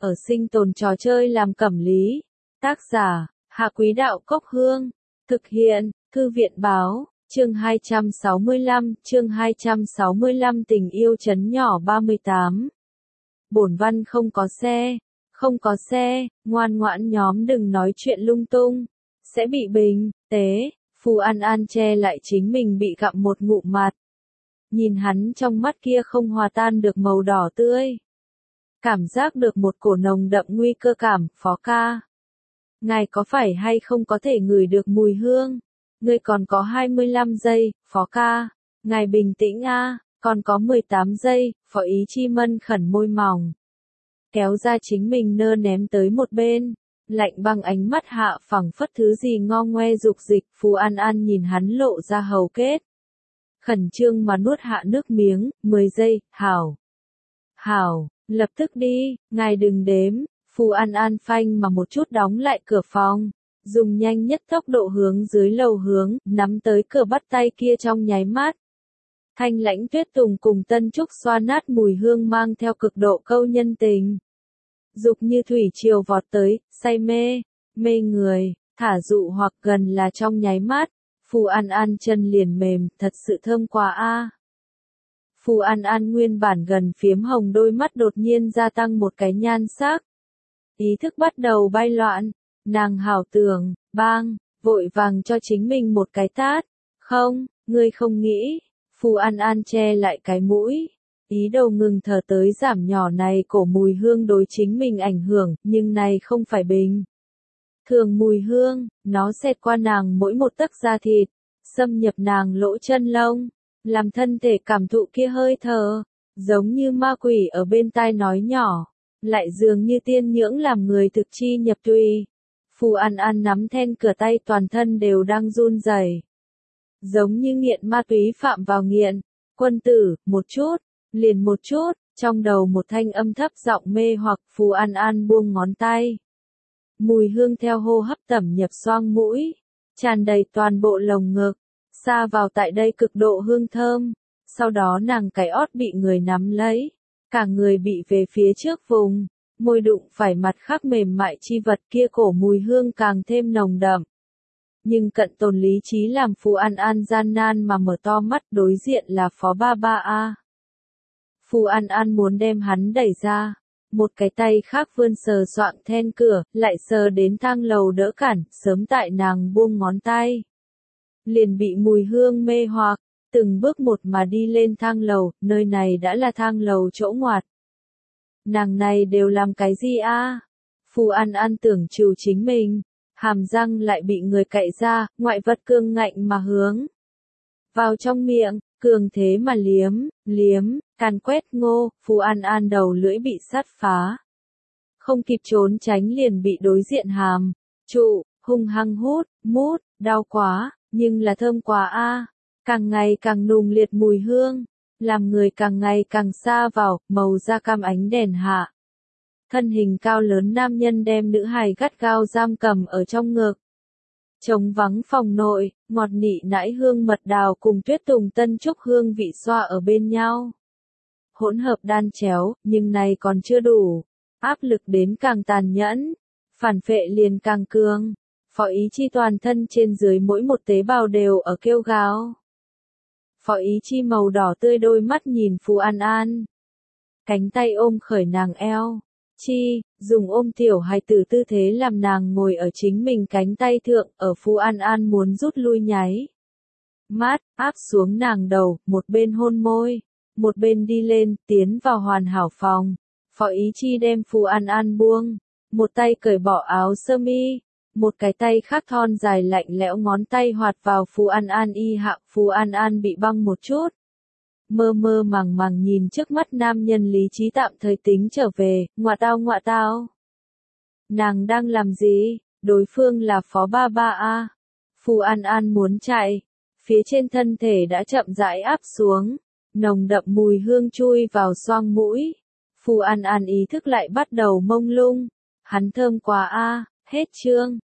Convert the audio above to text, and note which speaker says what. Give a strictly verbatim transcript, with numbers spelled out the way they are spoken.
Speaker 1: ở sinh tồn trò chơi làm cẩm lý. Tác giả, Hạ Quý Đạo Cốc Hương. Thực hiện, Thư viện Báo, chương hai trăm sáu mươi lăm, chương hai trăm sáu mươi lăm Tình yêu trấn nhỏ ba mươi tám. Bổn văn không có xe, không có xe, ngoan ngoãn nhóm đừng nói chuyện lung tung, sẽ bị bình, tế. Phù An An che lại chính mình bị gặm một ngụm mặt. Nhìn hắn trong mắt kia không hòa tan được màu đỏ tươi. Cảm giác được một cổ nồng đậm nguy cơ cảm, Phó ca. Ngài có phải hay không có thể ngửi được mùi hương? Ngươi còn có hai mươi lăm giây, Phó ca. Ngài bình tĩnh a, còn có mười tám giây, Phó Ý Chi mân khẩn môi mỏng. Kéo ra chính mình nơ ném tới một bên. Lạnh băng ánh mắt hạ phẳng phất thứ gì ngo ngoe dục dịch, Phù An An nhìn hắn lộ ra hầu kết. Khẩn trương mà nuốt hạ nước miếng, mười giây, hảo. Hảo, lập tức đi, ngài đừng đếm, Phù An An phanh mà một chút đóng lại cửa phòng, dùng nhanh nhất tốc độ hướng dưới lầu hướng, nắm tới cửa bắt tay kia trong nháy mắt. Thanh lãnh tuyết tùng cùng tân trúc xoa nát mùi hương mang theo cực độ câu nhân tình. Dục như thủy triều vọt tới, say mê, mê người, thả dụ hoặc gần là trong nháy mắt. Phù An An chân liền mềm, thật sự thơm quá a. Phù An An nguyên bản gần phiếm hồng đôi mắt đột nhiên gia tăng một cái nhan sắc. Ý thức bắt đầu bay loạn, nàng hảo tưởng, bang, vội vàng cho chính mình một cái tát. Không, ngươi không nghĩ. Phù An An che lại cái mũi. Ý đồ ngừng thở tới giảm nhỏ này cổ mùi hương đối chính mình ảnh hưởng, nhưng này không phải bình. Thường mùi hương, nó xẹt qua nàng mỗi một tấc da thịt, xâm nhập nàng lỗ chân lông, làm thân thể cảm thụ kia hơi thở, giống như ma quỷ ở bên tai nói nhỏ, lại dường như tiên nhưỡng làm người thực chi nhập tùy. Phù An An nắm then cửa tay toàn thân đều đang run rẩy, giống như nghiện ma túy phạm vào nghiện. Quân tử, một chút, liền một chút, trong đầu một thanh âm thấp giọng mê hoặc. Phù An An buông ngón tay. Mùi hương theo hô hấp tẩm nhập xoang mũi, tràn đầy toàn bộ lồng ngực, xa vào tại đây cực độ hương thơm. Sau đó nàng cái ót bị người nắm lấy, cả người bị về phía trước vùng, môi đụng phải mặt khác mềm mại chi vật kia, cổ mùi hương càng thêm nồng đậm. Nhưng cận tồn lý trí làm Phù An An gian nan mà mở to mắt, đối diện là Phó Ba Ba a. Phù An An muốn đem hắn đẩy ra. Một cái tay khác vươn sờ soạng then cửa, lại sờ đến thang lầu đỡ cản, sớm tại nàng buông ngón tay. Liền bị mùi hương mê hoặc, từng bước một mà đi lên thang lầu, nơi này đã là thang lầu chỗ ngoặt. Nàng này đều làm cái gì a? Phù An An tưởng trừ chính mình, hàm răng lại bị người cạy ra, ngoại vật cương ngạnh mà hướng vào trong miệng, cường thế mà liếm, liếm, càn quét ngô. Phù An An đầu lưỡi bị sắt phá. Không kịp trốn tránh liền bị đối diện hàm, trụ, hung hăng hút, mút, đau quá, nhưng là thơm quá a. Càng ngày càng nùng liệt mùi hương, làm người càng ngày càng xa vào, màu da cam ánh đèn hạ. Thân hình cao lớn nam nhân đem nữ hài gắt gao giam cầm ở trong ngực. Trống vắng phòng nội, ngọt nị nãi hương mật đào cùng tuyết tùng tân trúc hương vị xoa ở bên nhau. Hỗn hợp đan chéo, nhưng này còn chưa đủ. Áp lực đến càng tàn nhẫn, phản phệ liền càng cường. Phó Ý Chi toàn thân trên dưới mỗi một tế bào đều ở kêu gào. Phó Ý Chi màu đỏ tươi đôi mắt nhìn Phù An An. Cánh tay ôm khởi nàng eo. Chi, dùng ôm tiểu hài tử tư thế làm nàng ngồi ở chính mình cánh tay thượng, ở Phù An An muốn rút lui nháy mắt, áp xuống nàng đầu, một bên hôn môi, một bên đi lên, tiến vào hoàn hảo phòng. Phó Ý Chi đem Phù An An buông, một tay cởi bỏ áo sơ mi, một cái tay khác thon dài lạnh lẽo ngón tay hoạt vào Phù An An y hạ. Phù An An bị băng một chút. Mơ mơ màng màng nhìn trước mắt nam nhân, lý trí tạm thời tính trở về, ngọa tao ngọa tao. Nàng đang làm gì? Đối phương là Phó Ba Ba a. Phù An An muốn chạy, phía trên thân thể đã chậm rãi áp xuống, nồng đậm mùi hương chui vào xoang mũi. Phù An An ý thức lại bắt đầu mông lung, hắn thơm quá a, hết chương.